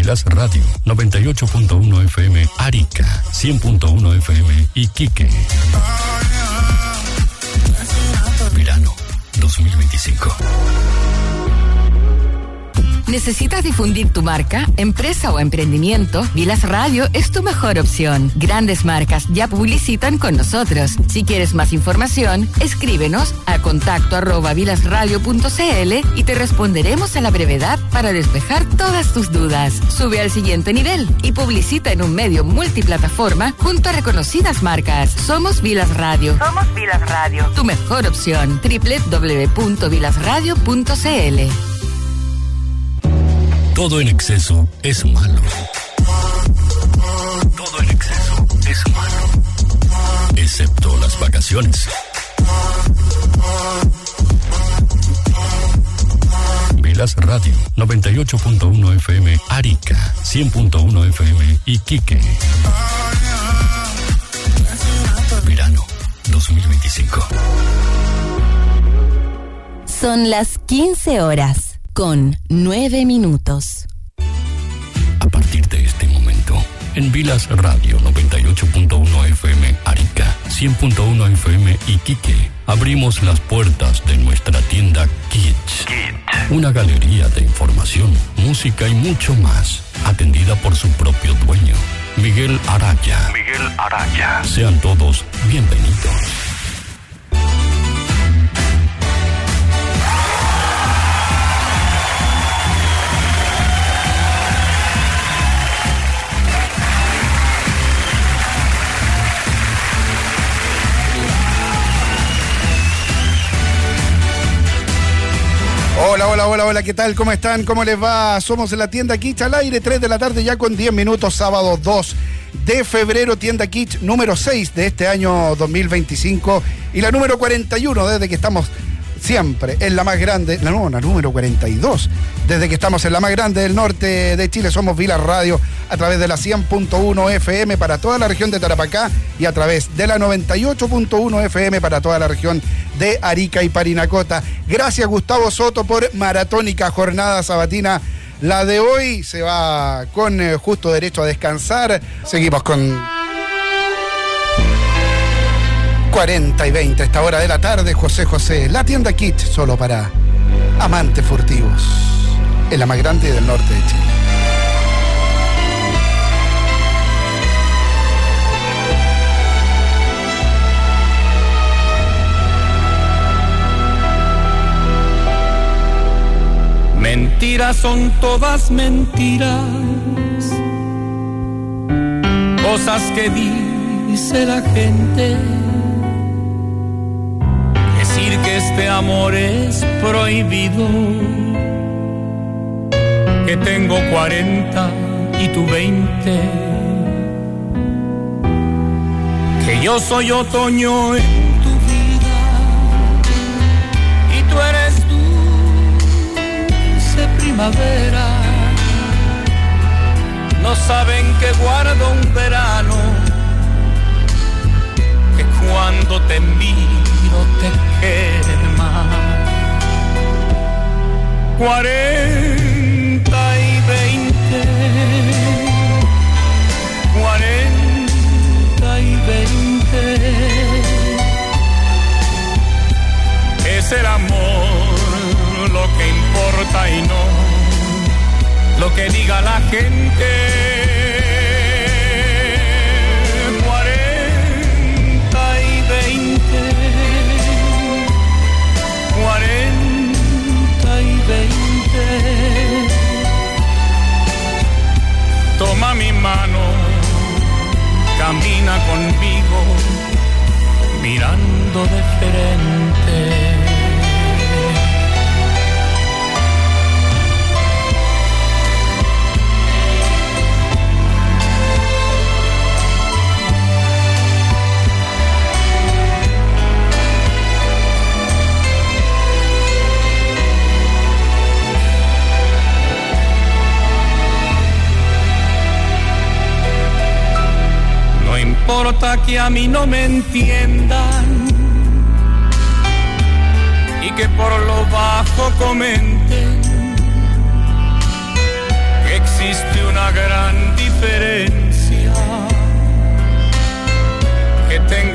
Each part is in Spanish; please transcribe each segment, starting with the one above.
Vilas Radio, 98.1 FM Arica, 100.1 FM Iquique. Verano 2025. ¿Necesitas difundir tu marca, empresa o emprendimiento? Vilas Radio es tu mejor opción. Grandes marcas ya publicitan con nosotros. Si quieres más información, escríbenos a contacto@vilasradio.cl y te responderemos a la brevedad para despejar todas tus dudas. Sube al siguiente nivel y publicita en un medio multiplataforma junto a reconocidas marcas. Somos Vilas Radio. Somos Vilas Radio. Tu mejor opción. www.vilasradio.cl. Todo en exceso es malo. Todo en exceso es malo. Excepto las vacaciones. Vilas Radio, 98.1 FM Arica, 100.1 FM Iquique. Verano 2025. Son las 15 horas. Con 9 minutos. A partir de este momento, en Vilas Radio 98.1 FM Arica, 100.1 FM Iquique, abrimos las puertas de nuestra tienda Kids. Una galería de información, música y mucho más, atendida por su propio dueño, Miguel Araya. Sean todos bienvenidos. Hola, ¿qué tal? ¿Cómo están? ¿Cómo les va? Somos en la tienda Kitsch al aire, 3 de la tarde ya con 10 minutos, sábado 2 de febrero, tienda Kitsch número 6 de este año 2025 y la número 41 desde que estamos siempre en la más grande, la número 42, desde que estamos en la más grande del norte de Chile. Somos Vilas Radio a través de la 100.1 FM para toda la región de Tarapacá y a través de la 98.1 FM para toda la región de Arica y Parinacota. Gracias Gustavo Soto por maratónica jornada sabatina. La de hoy se va con justo derecho a descansar. Seguimos con 40 y 20 a esta hora de la tarde. José, la tienda Kitsch solo para amantes furtivos en la más grande del norte de Chile. Mentiras son todas mentiras, cosas que dice la gente. Decir que este amor es prohibido, que tengo 40 y tú 20, que yo soy otoño en tu vida y tú eres dulce primavera. No saben que guardo un verano, que cuando te miro te quema. 40 y 20, 40 y 20. Es el amor lo que importa y no lo que diga la gente. 40 y 20, 40 y 20. Toma mi mano, camina conmigo, mirando de frente. No importa que a mí no me entiendan y que por lo bajo comenten que existe una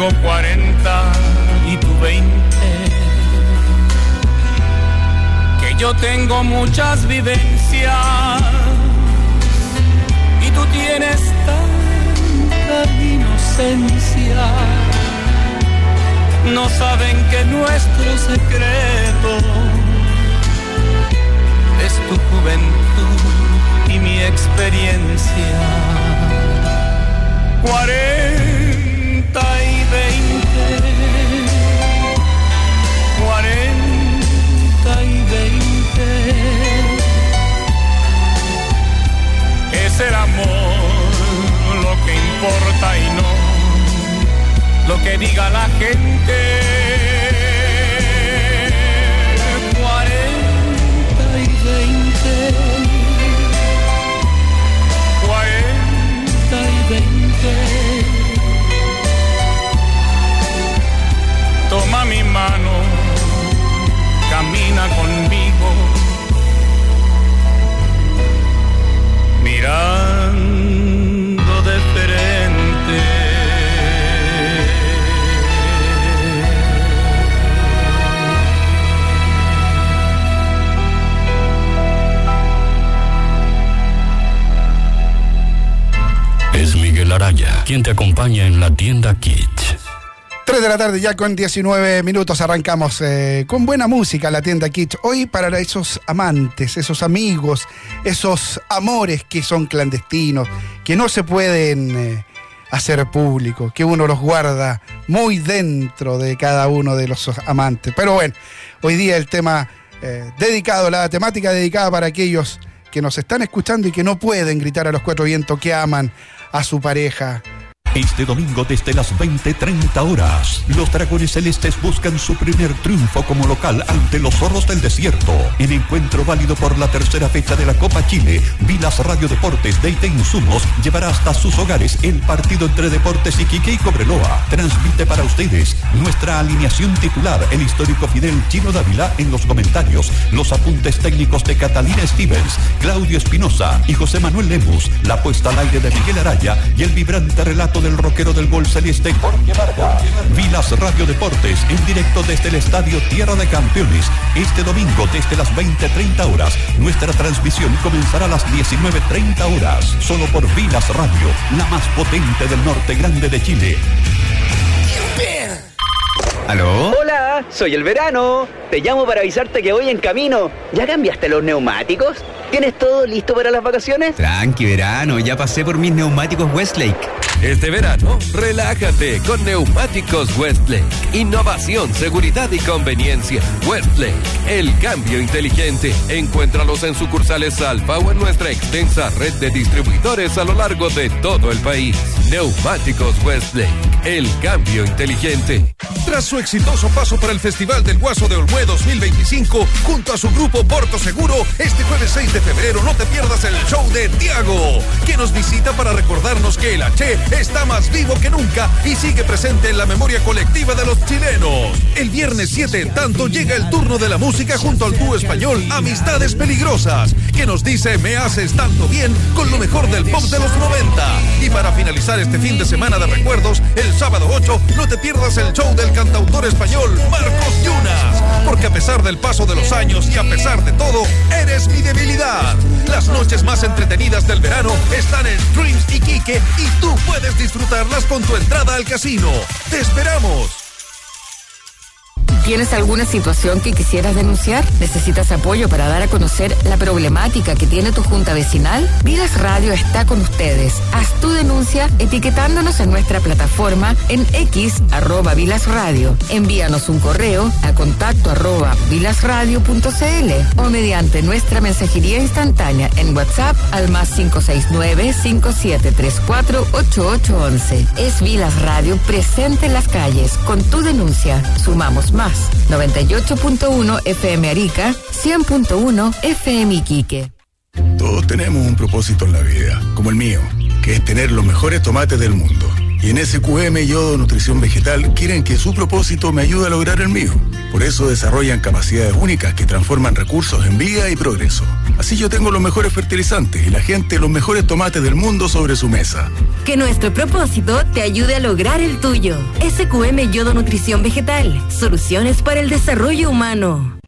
tengo 40 y tú 20, que yo tengo muchas vivencias y tú tienes tanta inocencia. No saben que nuestro secreto es tu juventud y mi experiencia. 40 y 20, 40 y 20, es el amor lo que importa y no lo que diga la gente. 40 y 20, 40 y 20. Toma mi mano, camina conmigo, mirando de frente. Es Miguel Araya, quien te acompaña en la tienda Kitsch. 3 de la tarde ya con 19 minutos arrancamos con buena música la tienda Kitsch. Hoy para esos amantes, esos amigos, esos amores que son clandestinos, que no se pueden hacer público, que uno los guarda muy dentro de cada uno de los amantes. Pero bueno, hoy día el tema dedicado, la temática dedicada para aquellos que nos están escuchando y que no pueden gritar a los cuatro vientos que aman a su pareja. Este domingo desde las 20:30 horas, los Dragones Celestes buscan su primer triunfo como local ante los Zorros del Desierto. En encuentro válido por la tercera fecha de la Copa Chile, Vilas Radio Deportes de IT Insumos llevará hasta sus hogares el partido entre Deportes Iquique y Cobreloa. Transmite para ustedes nuestra alineación titular, el histórico Fidel Chino Dávila en los comentarios, los apuntes técnicos de Catalina Stevens, Claudio Espinosa y José Manuel Lemus, la puesta al aire de Miguel Araya y el vibrante relato del rockero del gol celeste Jorge Vargas. Vilas Radio Deportes en directo desde el Estadio Tierra de Campeones. Este domingo desde las 20:30 horas. Nuestra transmisión comenzará a las 19:30 horas. Solo por Vilas Radio, la más potente del norte grande de Chile. ¿Aló? Hola, soy el Verano. Te llamo para avisarte que voy en camino. ¿Ya cambiaste los neumáticos? ¿Tienes todo listo para las vacaciones? Tranqui, Verano, ya pasé por mis neumáticos Westlake. Este verano, relájate con Neumáticos Westlake. Innovación, seguridad y conveniencia. Westlake, el cambio inteligente. Encuéntralos en sucursales Alfa o en nuestra extensa red de distribuidores a lo largo de todo el país. Neumáticos Westlake, el cambio inteligente. Tras su exitoso paso por el Festival del Guaso de Olmué 2025, junto a su grupo Porto Seguro, este jueves 6 de febrero no te pierdas el show de Tiago, que nos visita para recordarnos que el H está más vivo que nunca y sigue presente en la memoria colectiva de los chilenos. El viernes 7 en tanto llega el turno de la música junto al dúo español Amistades Peligrosas, que nos dice me haces tanto bien con lo mejor del pop de los 90. Y para finalizar este fin de semana de recuerdos, el sábado 8 no te pierdas el show del cantautor español Marcos Yunas, porque a pesar del paso de los años y a pesar de todo, eres mi debilidad. Las noches más entretenidas del verano están en Dreams Iquique y tú puedes disfrutarlas con tu entrada al casino. ¡Te esperamos! ¿Tienes alguna situación que quisieras denunciar? ¿Necesitas apoyo para dar a conocer la problemática que tiene tu junta vecinal? Vilas Radio está con ustedes. Haz tu denuncia etiquetándonos en nuestra plataforma en X @VilasRadio. Envíanos un correo a contacto @vilasradio.cl o mediante nuestra mensajería instantánea en WhatsApp al +569 5734 8811. Es Vilas Radio presente en las calles. Con tu denuncia sumamos más. 98.1 FM Arica, 100.1 FM Iquique. Todos tenemos un propósito en la vida, como el mío, que es tener los mejores tomates del mundo. Y en SQM Yodo Nutrición Vegetal quieren que su propósito me ayude a lograr el mío. Por eso desarrollan capacidades únicas que transforman recursos en vida y progreso. Así yo tengo los mejores fertilizantes y la gente los mejores tomates del mundo sobre su mesa. Que nuestro propósito te ayude a lograr el tuyo. SQM Yodo Nutrición Vegetal. Soluciones para el desarrollo humano.